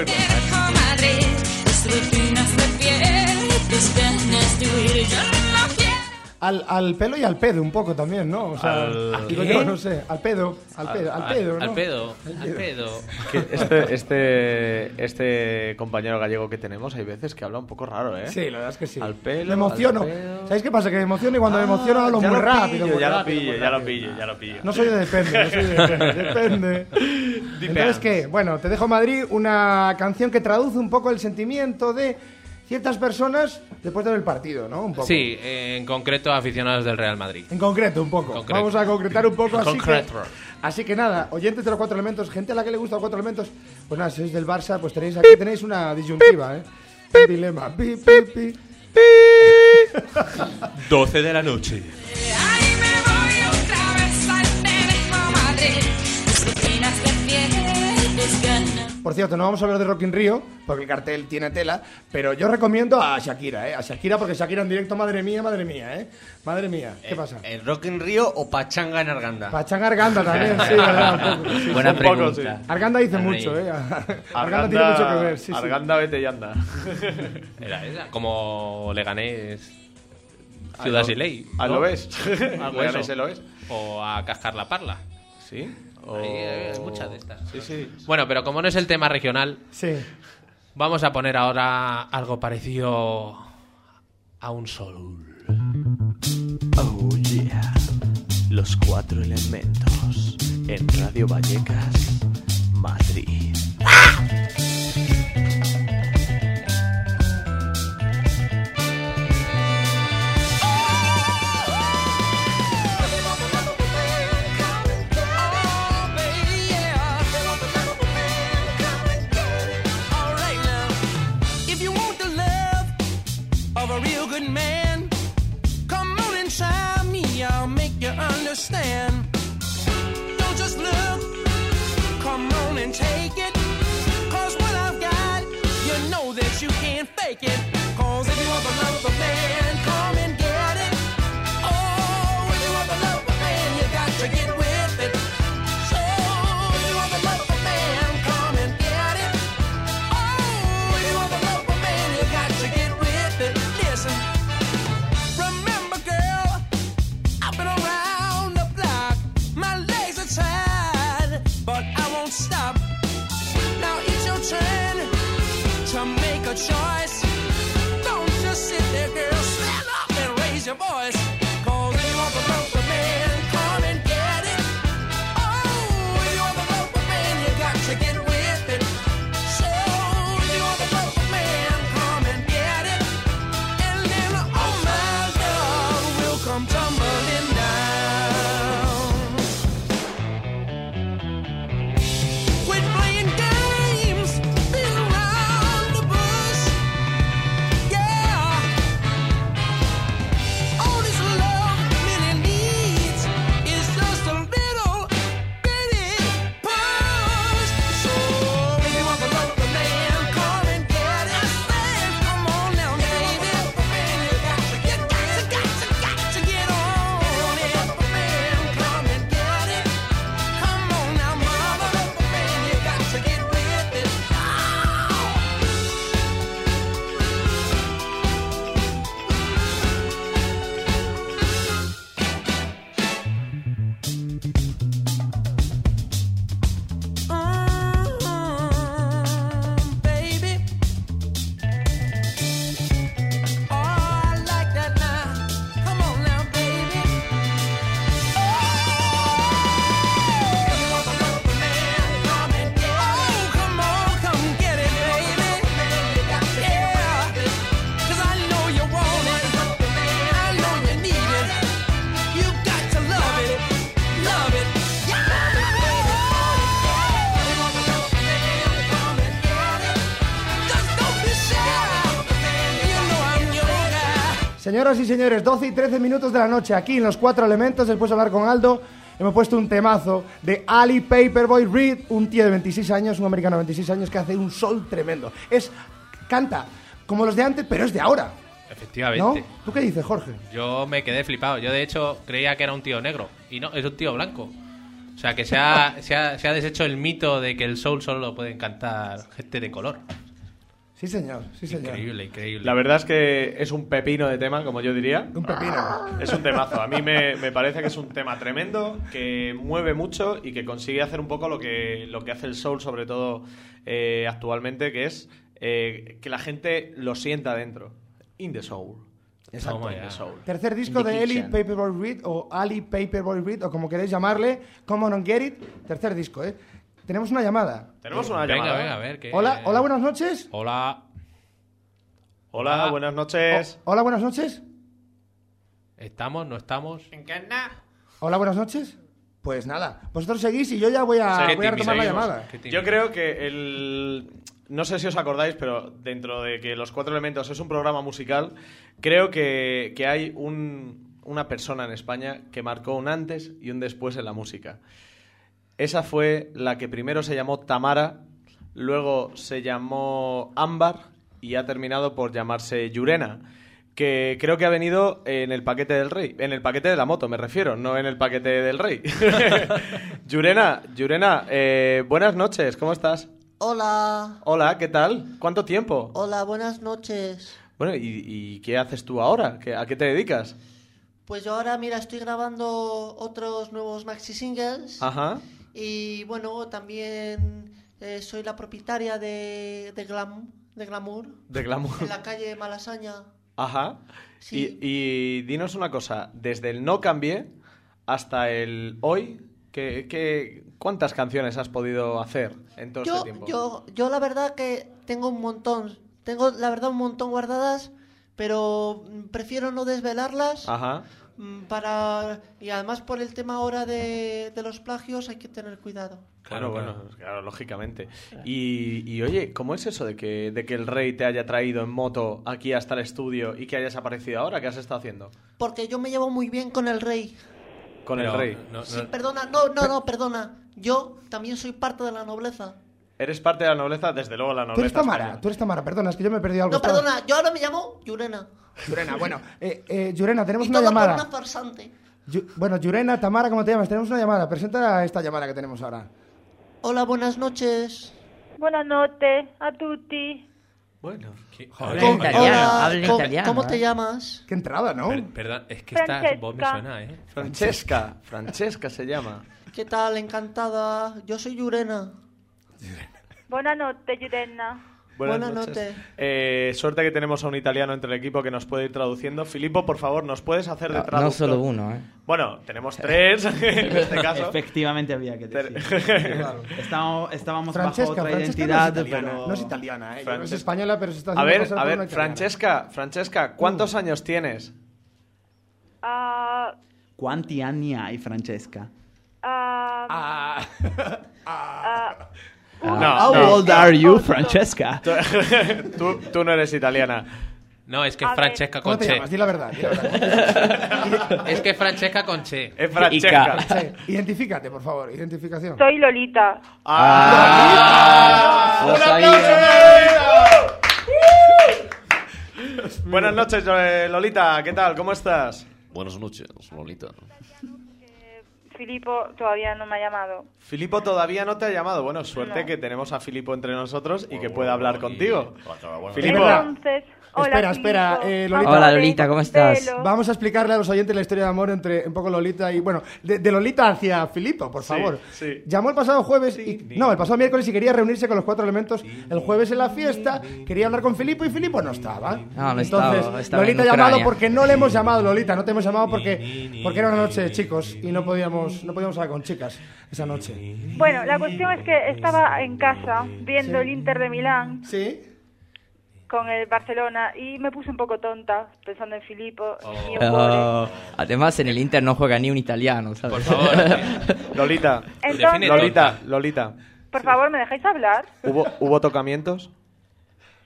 Al pelo y al pedo un poco también, ¿no? O sea, digo yo, no sé, al pedo, ¿no? Al pedo. Que este compañero gallego que tenemos hay veces que habla un poco raro, ¿eh? Sí, la verdad es que sí. Al pelo, Me emociono. al pedo. ¿Sabéis qué pasa? Que me emociono y cuando me emociono hablo muy rápido. Ya lo pillo. No soy de depende. Entonces, ¿qué? Bueno, te dejo Madrid, una canción que traduce un poco el sentimiento de ciertas personas después de ver el partido, ¿no? Un poco. Sí, en concreto aficionados del Real Madrid. En concreto, un poco. Concreto. Vamos a concretar un poco, Concreto. así que nada, oyentes de los Cuatro Elementos, gente a la que le gustan los Cuatro Elementos, pues nada, si sois del Barça, pues tenéis una disyuntiva, ¿eh? Un dilema. Pi, pi, pi. 12 de la noche. Por cierto, no vamos a hablar de Rock in Rio, porque el cartel tiene tela, pero yo recomiendo a Shakira, ¿eh? A Shakira, porque Shakira en directo, madre mía, ¿eh? Madre mía, ¿qué pasa? ¿El Rock in Rio o Pachanga en Arganda? Pachanga Arganda también, sí, ¿verdad? Un poco, sí. Buena un poco, pregunta. sí. Arganda dice mucho, ¿eh? Arganda tiene mucho que ver, sí. Arganda, vete y anda. Era como Leganés, Ciudad sin Ley. ¿Lo ves? Algo Leganés eso. lo es. O a Cascar la Parla. ¿Sí? Hay muchas de estas. Sí. Bueno, pero como no es el tema regional, Sí. vamos a poner ahora algo parecido a un soul. Oh yeah. Los Cuatro Elementos en Radio Vallecas, Madrid. Understand. Don't just look, come on and take it. 'Cause what I've got, you know that you can't fake it. 'Cause if you want the love of a man, come and get it. Oh, if you want the love of a man, you got to get with it. So, if you want the love of a man, come and get it. Oh, if you want the love of a man, you got to get with it. Listen, remember, girl, I've been around the block. My legs are tired, but I won't stop. Now it's your turn to make a choice. Don't just sit there, girl. Stand up and raise your voice. 'Cause if you want the love of a man, come and get it. Oh, if you want the love of a man, you got to get with it. So, if you want the love of a man, come and get it. And then, oh my love will come tumbling down. Quit playing games, being around the bush. Yeah. All this Señoras y señores, 12 y 13 minutos de la noche, aquí en Los Cuatro Elementos, después de hablar con Aldo, hemos puesto un temazo de Ali Paperboy Reed, un tío de 26 años, un americano de 26 años que hace un soul tremendo. Canta como los de antes, pero es de ahora. Efectivamente. ¿No? ¿Tú qué dices, Jorge? Yo me quedé flipado. Yo, de hecho, creía que era un tío negro. Y no, es un tío blanco. O sea, que se ha deshecho el mito de que el soul solo lo pueden cantar gente de color. Sí, señor. Sí, señor. Increíble, increíble. La verdad es que es un pepino de tema, como yo diría. Un pepino. Es un temazo. A mí me parece que es un tema tremendo, que mueve mucho y que consigue hacer un poco lo que hace el soul, sobre todo actualmente, que es que la gente lo sienta dentro. In the soul. Exacto. In the soul. Tercer disco de Ali Paperboy Reed, o Ali Paperboy Reed, o como queréis llamarle, Come On and Get It. Tercer disco, ¿eh? Tenemos una llamada. Venga, a ver. Hola, buenas noches. Hola, buenas noches. Hola, buenas noches. ¿Estamos? ¿No estamos? Hola, buenas noches. Pues nada, vosotros seguís y yo ya voy a retomar la llamada. Yo creo que no sé si os acordáis, pero dentro de que Los Cuatro Elementos es un programa musical, creo que hay una persona en España que marcó un antes y un después en la música. Esa fue la que primero se llamó Tamara, luego se llamó Ámbar y ha terminado por llamarse Llurena, que creo que ha venido en el paquete del rey, en el paquete de la moto me refiero, no en el paquete del rey. Llurena, buenas noches, ¿cómo estás? Hola, ¿qué tal? ¿Cuánto tiempo? Hola, buenas noches. Bueno, ¿y qué haces tú ahora? ¿A qué te dedicas? Pues yo ahora, mira, estoy grabando otros nuevos maxi singles. Ajá. Y bueno, también soy la propietaria de Glamour. De Glamour. En la calle Malasaña. Ajá. Sí. Y dinos una cosa, desde el No Cambié hasta el Hoy, ¿cuántas canciones has podido hacer en todo este tiempo? Yo la verdad que tengo un montón. Tengo la verdad un montón guardadas, pero prefiero no desvelarlas. Ajá. Y además por el tema ahora de los plagios hay que tener cuidado. Claro, lógicamente. Y oye, ¿cómo es eso de que el rey te haya traído en moto aquí hasta el estudio y que hayas aparecido ahora? ¿Qué has estado haciendo? Porque yo me llevo muy bien con el rey. ¿Con el rey? Sí, perdona. Yo también soy parte de la nobleza. ¿Eres parte de la nobleza? Desde luego la nobleza. Tú eres Tamara, perdona, es que yo me he perdido algo. No, perdona, yo ahora me llamo Llurena. Llurena, bueno, Llurena, tenemos y una todo llamada. por una farsante. Bueno, Llurena, Tamara, ¿cómo te llamas? Tenemos una llamada, presenta esta llamada que tenemos ahora. Hola, buenas noches. Buenas noches a tutti. Bueno, habla italiano. ¿Cómo te llamas? Qué entrada, ¿no? Perdón, es que esta voz me suena, ¿eh? Francesca se llama. ¿Qué tal? Encantada. Yo soy Llurena. Buenas noches, Llurena. Buenas noches. Suerte que tenemos a un italiano entre el equipo que nos puede ir traduciendo. Filippo, por favor, ¿nos puedes hacer de traductor? No solo uno, ¿eh? Bueno, tenemos tres en este caso. Efectivamente había que decir. Claro. Estábamos bajo otra identidad, pero... No es italiana, ¿eh? Es española, pero se está haciendo A ver, Francesca, ¿cuántos años tienes? ¿Quanti anni hai, Francesca? How old are you, Francesca? Tú no eres italiana. No, es que es Francesca con ¿Cómo te che. llamas? Di la verdad. Es que es Francesca con che. Es Francesca. Identifícate, por favor. Identificación. Soy Lolita. Lo sabía. Buenas noches, Lolita. ¿Qué tal? ¿Cómo estás? Buenas noches, Lolita. Filippo todavía no me ha llamado. Filippo todavía no te ha llamado. Bueno, suerte que tenemos a Filippo entre nosotros y que pueda hablar contigo. Filippo. Entonces, hola, espera, Lolita. Hola, Lolita, ¿cómo estás? Vamos a explicarle a los oyentes la historia de amor entre un poco Lolita y... Bueno, de Lolita hacia Filippo, por favor. Sí. Llamó el pasado jueves el pasado miércoles y quería reunirse con los Cuatro Elementos. El jueves en la fiesta quería hablar con Filippo y Filippo no estaba. Entonces, Lolita ha llamado porque no le hemos llamado, Lolita. No te hemos llamado porque era una noche de chicos y no podíamos hablar con chicas esa noche. Bueno, la cuestión es que estaba en casa viendo el Inter de Milán. Sí. Con el Barcelona y me puse un poco tonta pensando en Filippo. Además, en el Inter no juega ni un italiano, ¿sabes? Por favor. Lolita. Entonces, Lolita. por favor, ¿me dejáis hablar? ¿Hubo tocamientos?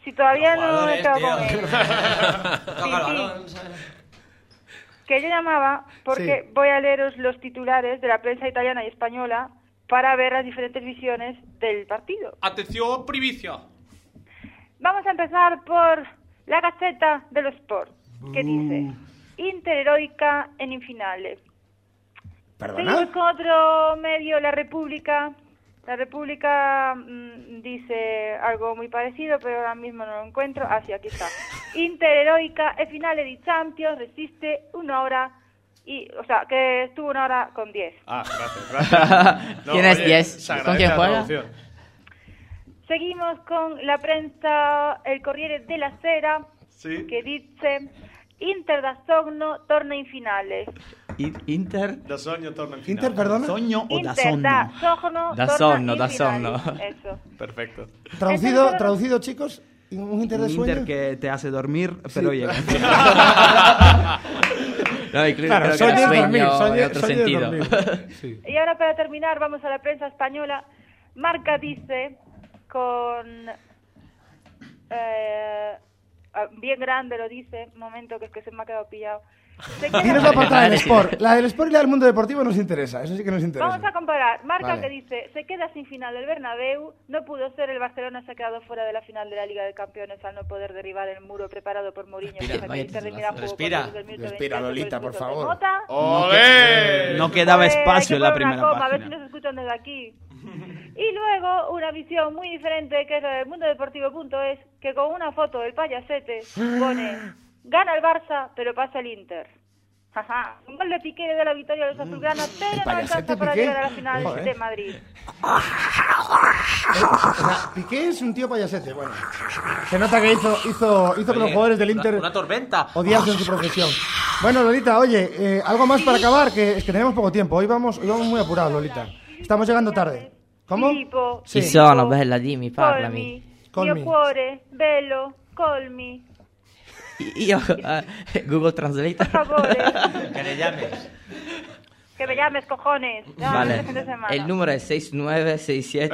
Si todavía no he jugadores, quedado tío. con él. Toca el balón, Que yo llamaba porque Sí. voy a leeros los titulares de la prensa italiana y española para ver las diferentes visiones del partido. Atención, primicia. Vamos a empezar por la Gazzetta dello Sport, que dice: Inter heroica en infinale. Seguimos con otro medio, La República. La República dice algo muy parecido, pero ahora mismo no lo encuentro. Ah, sí, aquí está. Inter heroica e finale di Champions, resiste 1 hora y, o sea, que estuvo 1 hora con 10. Ah, gracias. ¿Quién es 10? ¿Con quién juega? Seguimos con la prensa, el Corriere della Sera, que dice: Inter da sonno torna in finale. Inter? Da sogno torna in finale. Inter, perdona. ¿Sogno o da Inter sonno? da sonno Da torna sonno, in da finale. sonno. Eso. Perfecto. Traducido, chicos, un Inter de Un sueño. Inter que te hace dormir, pero llega. No, incluso Claro, creo que sueño era es sueño dormir, en sueño- otro sueño es sentido. dormir. Y ahora, para terminar, vamos a la prensa española. Marca dice con bien grande lo dice, un momento que es que se me ha quedado pillado. Se queda- Tienes la portada del Sport. La del Sport y la del mundo deportivo nos interesa. Eso sí que nos interesa. Vamos a comparar. Marca Vale. que dice: se queda sin final del Bernabéu, no pudo ser, el Barcelona se ha quedado fuera de la final de la Liga de Campeones al no poder derribar el muro preparado por Mourinho. Respira, cosa que el Inter de Milán jugó respira. con el minuto Respira, 28 Lolita, por el por minuto de favor. Mota. ¡Olé! No quedaba Pues, espacio hay en la que poner una primera coma, a ver si página. nos escuchan desde aquí. Y luego una visión muy diferente, que es la del mundodeportivo.es, que con una foto del payasete pone: gana el Barça, pero pasa el Inter. Ajá. Un gol de Piqué de la victoria de los azulgranas, pero no Payasete, alcanza para Piqué. llegar a la final Joder. de Madrid. O sea, Piqué es un tío payasete. Bueno, se nota que hizo que los jugadores del Inter Una tormenta. odiasen su profesión. Bueno, Lolita, oye, algo más para acabar, que es que tenemos poco tiempo. Hoy vamos muy apurados, Lolita. Estamos llegando tarde. ¿Cómo? Filippo, Chi sono, bella, dimmi, parlami. Colmi, mio cuore, bello, colmi. Io, Google Translate. Por favor, Que le llames. que me llames, cojones. Ya, Vale. este fin de semana. El número es 6967.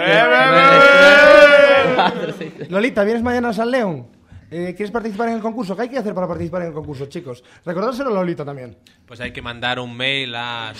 Lolita, ¿vienes mañana a San León? ¿Quieres participar en el concurso? ¿Qué hay que hacer para participar en el concurso, chicos? Recordárselo a Lolita también. Pues hay que mandar un mail a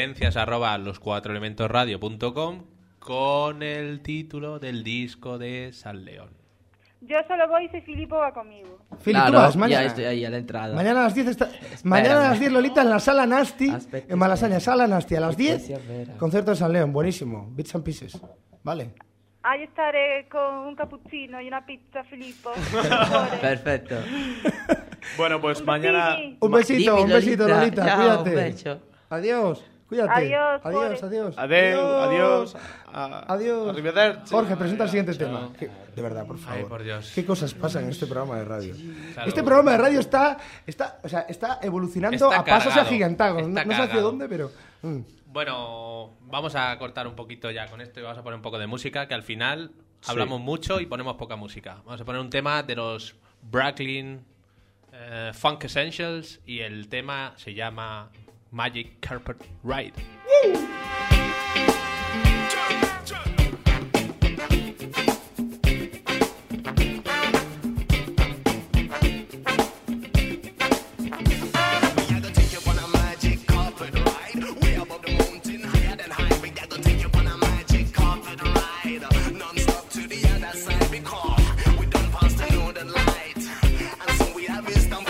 sugerencias@los4elementosradio.com con el título del disco de San León. Yo solo voy si Filippo va conmigo. Fili, tú Claro, vas mañana. ya estoy ahí a la entrada. Mañana a las 10 Mañana a las 10, Lolita, en la Sala Nasti, en Malasaña, Sala Nasti, a las 10, concierto de San León, buenísimo, Bits and Pieces, vale. Ahí estaré con un cappuccino y una pizza, Filippo. Perfecto. Bueno, pues mañana... Un besito, Dime, Lolita. Lolita, Chao, cuídate. un beso. Adiós, cuídate. Adiós, adiós, pobre. adiós. Adiós. Adiós. Arrivederci. Jorge, presenta el siguiente tema. De verdad, por favor. Ay, por Dios. ¿Qué cosas pasan en este programa de radio? Salud. Este programa de radio está evolucionando Está a pasos cargado, agigantados. está No sé hacia cargado. dónde, pero... Bueno, vamos a cortar un poquito ya con esto y vamos a poner un poco de música, que al final Sí. hablamos mucho y ponemos poca música. Vamos a poner un tema de los Brooklyn Funk Essentials y el tema se llama Magic Carpet Ride.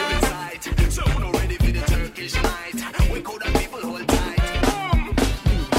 So, no ready for the Turkish night. We could have people hold tight.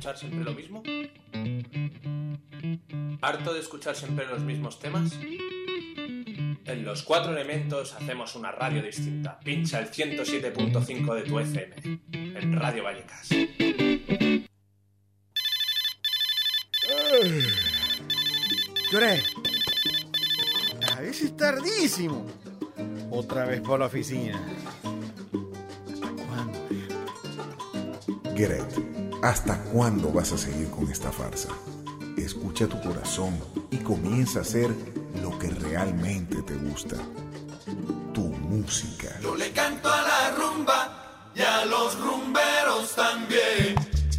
escuchar siempre lo mismo? ¿Harto de escuchar siempre los mismos temas? En Los Cuatro Elementos hacemos una radio distinta. Pincha el 107.5 de tu FM en Radio Vallecas. ¿Qué a veces es tardísimo. Otra vez por la oficina. Gret, ¿hasta cuándo vas a seguir con esta farsa? Escucha tu corazón y comienza a hacer lo que realmente te gusta. Tu música. Yo le canto a la rumba y a los rumberos también.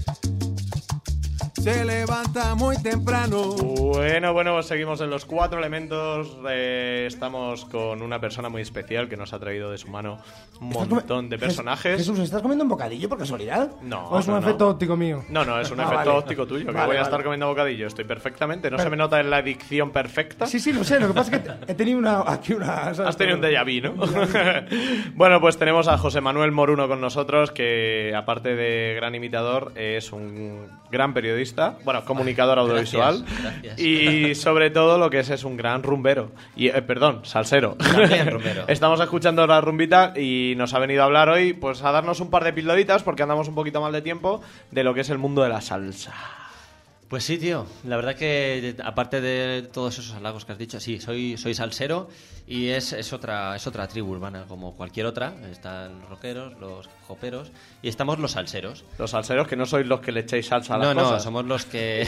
Se levanta muy temprano. Bueno, seguimos en Los Cuatro Elementos. Estamos con una persona muy especial que nos ha traído de su mano un montón de personajes. Jesús, ¿estás comiendo un bocadillo por casualidad? No. ¿O es un efecto óptico mío? No, es un efecto vale. óptico tuyo. Que voy a estar comiendo bocadillo. Estoy perfectamente. ¿No se me nota en la dicción perfecta? Sí, lo sé. Lo que pasa es que he tenido aquí una... Has tenido un déjà vu, ¿no? Bueno, pues tenemos a José Manuel Moruno con nosotros, que aparte de gran imitador, es un gran periodista. Bueno, comunicador audiovisual. Gracias. Y sobre todo lo que es un gran rumbero. Y, perdón, salsero. También rumbero. Estamos escuchando la rumbita y nos ha venido a hablar hoy, pues a darnos un par de pildoritas, porque andamos un poquito mal de tiempo, de lo que es el mundo de la salsa. Pues sí, tío. La verdad que, aparte de todos esos halagos que has dicho, sí, soy salsero y es otra tribu urbana, como cualquier otra. Están los rockeros, los joperos y estamos los salseros. Los salseros, que no sois los que le echéis salsa a las cosas. No, somos los que...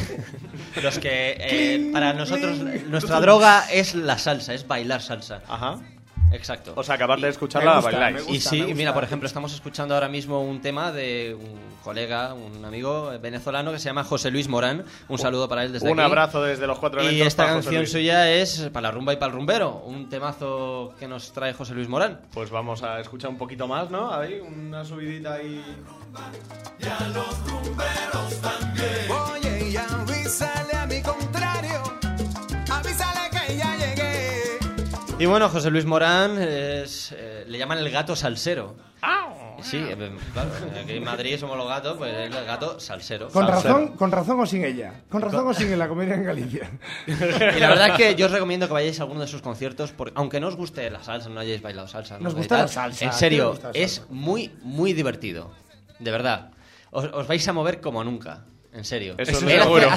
para nosotros, nuestra droga es la salsa, es bailar salsa. Ajá. Exacto. O sea, que aparte de escucharla, bailáis. Y sí, mira, por ejemplo, estamos escuchando ahora mismo un tema de un colega, un amigo venezolano que se llama José Luis Morán. Un saludo para él desde aquí. Un abrazo desde Los Cuatro Elementos. Y esta para José canción Luis. suya es para la rumba y para el rumbero. Un temazo que nos trae José Luis Morán. Pues vamos a escuchar un poquito más, ¿no? Ahí, una subidita ahí. Y a los rumberos también. Oye, y avísale a mi contrario. Avísale que ya llegué. Y bueno, José Luis Morán le llaman el gato salsero. Sí, claro, aquí en Madrid somos los gatos, pues es el gato salsero. Con razón o sin ella. Con razón o sin la comedia en Galicia. Y la verdad es que yo os recomiendo que vayáis a alguno de sus conciertos, porque aunque no os guste la salsa, no hayáis bailado salsa. Nos gusta la salsa. En serio, es muy, muy divertido. De verdad. Os vais a mover como nunca. En serio. Eso Él seguro.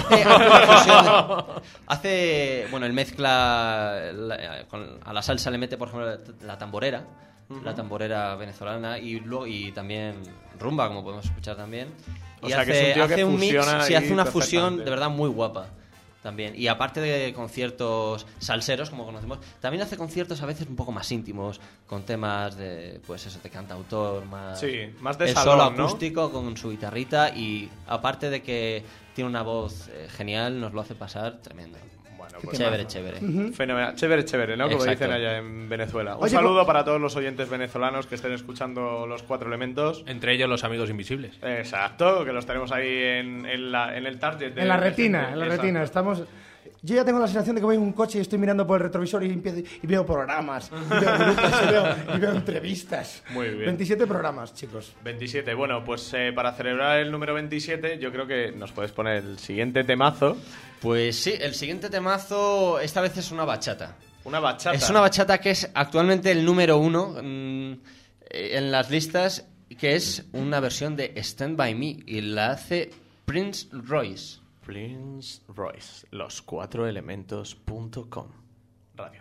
Bueno, él mezcla a la salsa le mete, por ejemplo, la tamborera. La tamborera venezolana y también rumba, como podemos escuchar también. O sea, que es un tío que fusiona sí, hace una ahí fusión perfectamente. de verdad muy guapa también. Y aparte de conciertos salseros, como conocemos, también hace conciertos a veces un poco más íntimos, con temas de, pues eso, de cantautor, más... Sí, más de el salón, solo ¿no? acústico con su guitarrita y aparte de que tiene una voz genial, nos lo hace pasar tremendo. Bueno, pues chévere. Fenomenal. Chévere, ¿no? Como Exacto. dicen allá en Venezuela. Un Oye, saludo para todos los oyentes venezolanos que estén escuchando Los Cuatro Elementos. Entre ellos los amigos invisibles. Exacto, que los tenemos ahí en el target. En la retina, Estamos... Yo ya tengo la sensación de que voy en un coche y estoy mirando por el retrovisor y veo programas, y veo grupos, y veo entrevistas. Muy bien. 27 programas, chicos. 27. Bueno, pues para celebrar el número 27, yo creo que nos puedes poner el siguiente temazo. Pues sí, el siguiente temazo esta vez es una bachata. Una bachata. Es una bachata que es actualmente el número 1 en las listas, que es una versión de Stand By Me y la hace Prince Royce. Prince Royce, loscuatroelementos.com Radio.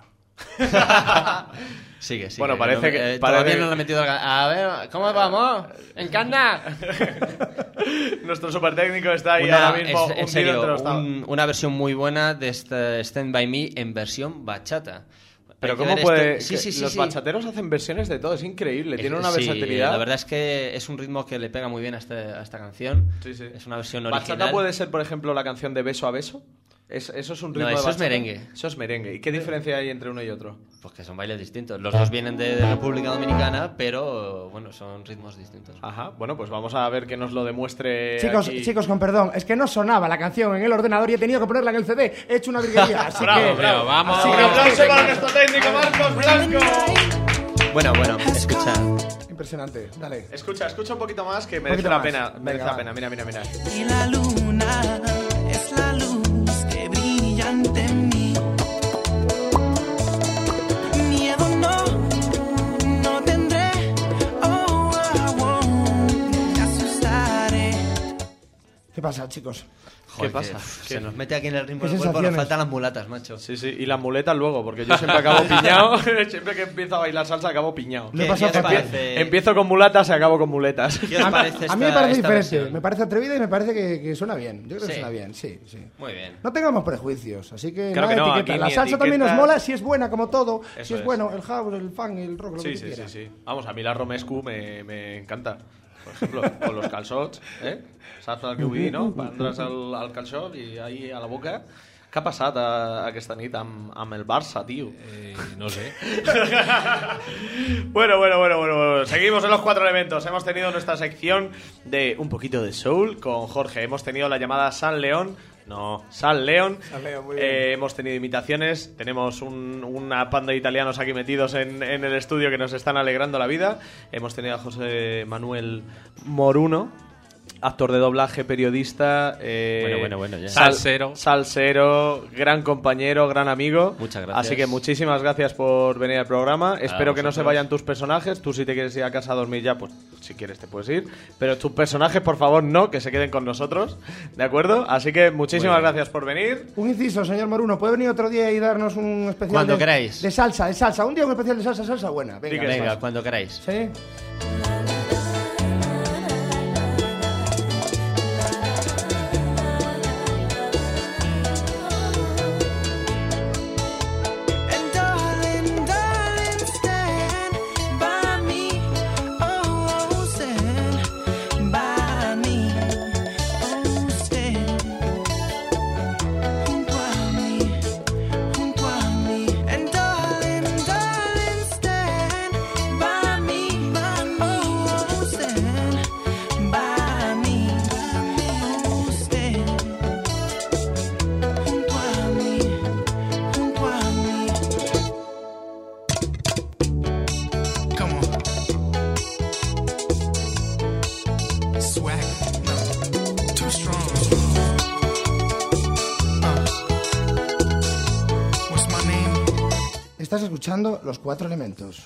Sigue. Bueno, parece que... todavía no le he metido... A ver, ¿cómo vamos? ¡Encanta! Nuestro super técnico está ahí ahora mismo. En serio, una versión muy buena de Stand By Me en versión bachata. Pero ¿cómo puede...? Los bachateros hacen versiones de todo, es increíble, tiene una versatilidad. La verdad es que es un ritmo que le pega muy bien a esta canción. Sí. Es una versión original. ¿Bachata puede ser, por ejemplo, la canción de Beso a Beso? Eso es un ritmo de eso bachata. es merengue. Eso es merengue. ¿Y qué diferencia hay entre uno y otro? Pues que son bailes distintos. Los dos vienen de República Dominicana, pero bueno, son ritmos distintos. Ajá, bueno, pues vamos a ver que nos lo demuestre Chicos, con perdón, es que no sonaba la canción en el ordenador y he tenido que ponerla en el CD. He hecho una virguería, así bravo, que... bravo, vamos. Así Un que- aplauso para nuestro técnico, Marcos Blanco. Bueno, escucha. impresionante. Dale. Escucha un poquito más que merece la pena. Merece la pena. Mira. Y la luna es la luz que brilla ante mí. Miedo no tendré. Me asustaré. ¿Qué pasa, chicos? Joder, ¿Qué pasa? Se nos mete aquí en el ritmo ¿Qué del cuerpo, nos sensaciones? faltan las mulatas, macho. Sí, y las muletas luego, porque yo siempre acabo piñado. Siempre que empiezo a bailar salsa acabo piñado. Me pasa fatal. Empiezo con mulatas y acabo con muletas. ¿Qué os parece A mí me parece diferente, versión? me parece atrevida y me parece que suena bien. Yo creo que Sí. suena bien, sí. Muy bien. No tengamos prejuicios, así que Claro nada que no, de etiqueta. aquí La ni salsa también nos etiquetas. mola si es buena, como todo. Eso Si es es. bueno, el house, el funk, el rock, lo que tú quieras. Sí. Vamos, a mí la romescu me encanta. Por ejemplo, con los calçots, ¿eh? Saps el que vull dir, no? Prendre's al calçot i ahí a la boca. Què ha passat aquesta nit amb el Barça, tío? No sé. Bueno. Seguimos en los 4 elementos. Hemos tenido nuestra sección de un poquito de soul con Jorge. Hemos tenido la llamada San León. No, San León. Muy bien. Hemos tenido imitaciones. Tenemos una panda de italianos aquí metidos en el estudio que nos están alegrando la vida. Hemos tenido a José Manuel Moruno, actor de doblaje, periodista. Bueno, ya. Salsero, gran compañero, gran amigo. Muchas gracias. Así que muchísimas gracias por venir al programa. Espero que no se vosotros. vayan tus personajes. Tú, si te quieres ir a casa a dormir ya, pues si quieres te puedes ir. Pero tus personajes, por favor, no, que se queden con nosotros. ¿De acuerdo? Así que muchísimas gracias por venir. Un inciso, señor Moruno, ¿puede venir otro día y darnos un especial Cuando queráis. de salsa? Un día un especial de salsa buena. Venga, cuando queráis. ¿Sí? And darling, stand by me. Oh, stand by me. Oh, stand junto a mí. And darling, stand by me. Oh, stand by me. Oh, stand junto a mí. Come on. Swag. No. Too strong. What's my name? Estás escuchando Los 4 Elementos.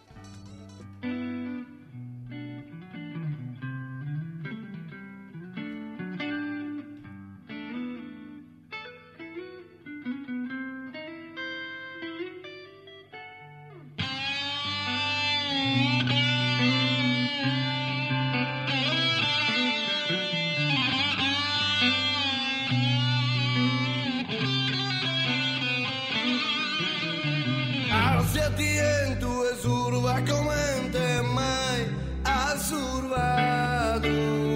Hacia ti en tu surba come te mai assurbato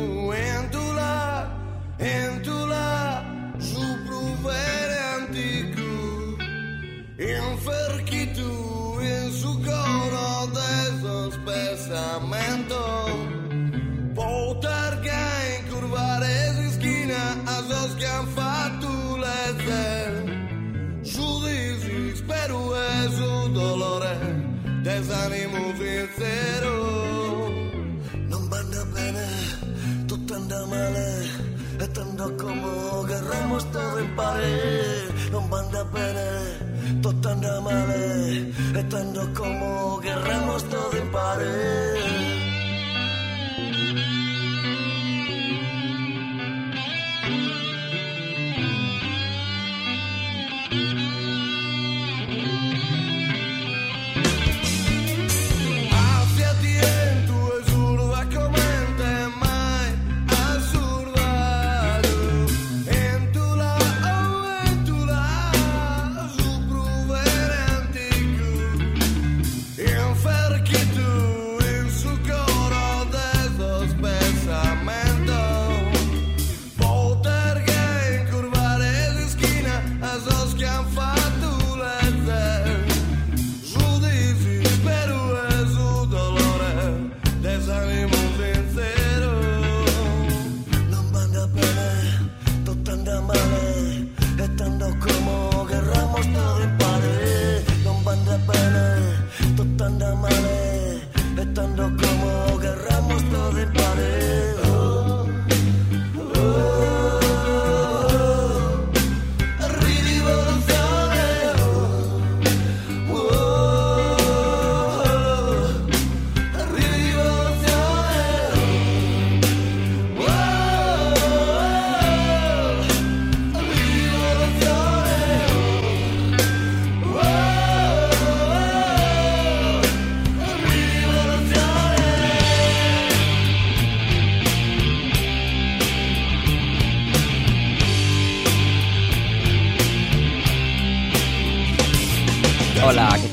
en tu la su pruvere antico inferchitu en su coro de esos pensamientos poter che incurvare su esquina a esos que han fatto le su desespero e su dolore desanimo sincero non vanda bene tutto anda male estando como querramos todo en pared non vanda bene tutto anda male estando como querramos todo en pared. Hacia ti en tu surba come te mai assurbato en tu la su pruvere antico inferchitu en su coro de esos pensamientos poter che incurvare su esquina a esos que han fatto le su desespero e su dolore desanimo sincero non vanda bene tutto anda male estando como querramos todo en pared non vanda bene tutto anda male estando como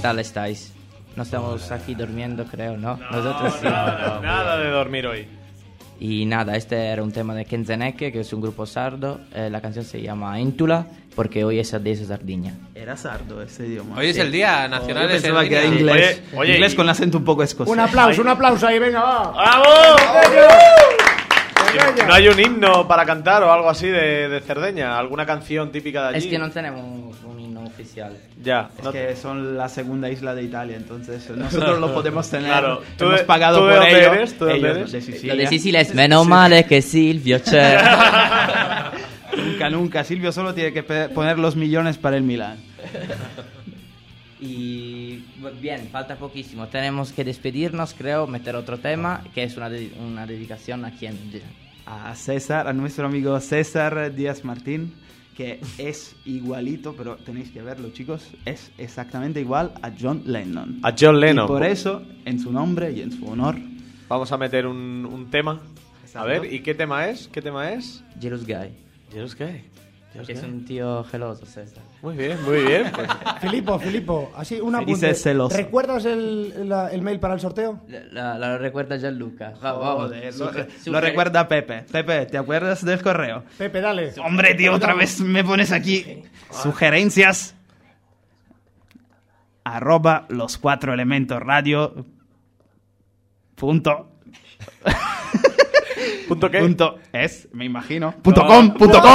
tal estáis? No estamos aquí durmiendo, creo, ¿no? Nosotros sí. Nada de dormir hoy. Y nada, este era un tema de Kenzeneke, que es un grupo sardo. La canción se llama Intula, porque hoy es el día de Sardinia. Era sardo ese idioma. Hoy es el día nacional Yo de pensaba Sardinia. que era inglés. Oye, Inglés con acento un poco escocés. Un aplauso ahí, venga, va. ¡Bravo! ¿No hay un himno para cantar o algo así de Cerdeña? ¿Alguna canción típica de allí? Es que no tenemos un himno oficial. Ya. Es que son la segunda isla de Italia, entonces nosotros lo podemos tener. Claro. Hemos pagado ¿Tú de por dónde ello. eres? ¿Tú de dónde eres? De Sicilia. Lo de Sicilia es menos male que Silvio c'è. Nunca. Silvio solo tiene que poner los millones para el Milán. Y bien, falta poquísimo. Tenemos que despedirnos, creo, meter otro tema, que es una dedicación a quien... A César, a nuestro amigo César Díaz Martín, que es igualito, pero tenéis que verlo, chicos, es exactamente igual a John Lennon. A John Lennon. Y por eso, en su nombre y en su honor, vamos a meter un tema. A ver, ¿y qué tema es? ¿Qué tema es? Jealous Guy. Jealous Guy. Que es un tío geloso, César. Muy bien, muy bien. Pues. Filipo, así una apunte. Celoso. ¿Recuerdas el mail para el sorteo? Lo recuerda Gianluca. Joder, lo recuerda Pepe. Pepe, ¿te acuerdas del correo? Pepe, dale. Hombre, tío, otra vez me pones aquí sugerencias. @ los 4 elementos radio. ¿Punto qué? Punto es, me imagino. No. .com.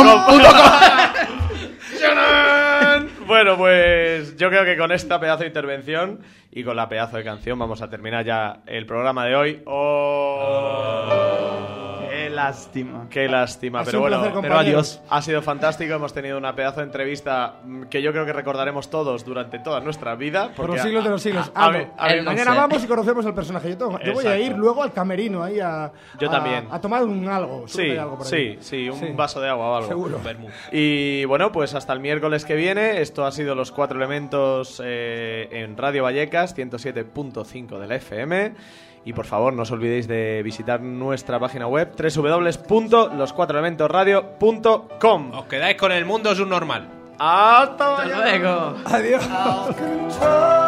Bueno, pues yo creo que con esta pedazo de intervención y con la pedazo de canción vamos a terminar ya el programa de hoy. Qué lástima. Qué lástima, pero bueno, pero adiós. Ha sido fantástico, hemos tenido una pedazo de entrevista que yo creo que recordaremos todos durante toda nuestra vida. Por los siglos de los siglos. Mañana vamos y conocemos al personaje. Yo voy a ir luego al camerino ahí yo también. A tomar algo. Sí, algo por ahí. sí, un vaso de agua o algo. Seguro. Y bueno, pues hasta el miércoles que viene. Esto ha sido Los 4 Elementos en Radio Vallecas, 107.5 de la FM. Y por favor, no os olvidéis de visitar nuestra página web www.los4elementosradio.com. Os quedáis con el mundo subnormal. ¡Hasta luego! Adiós.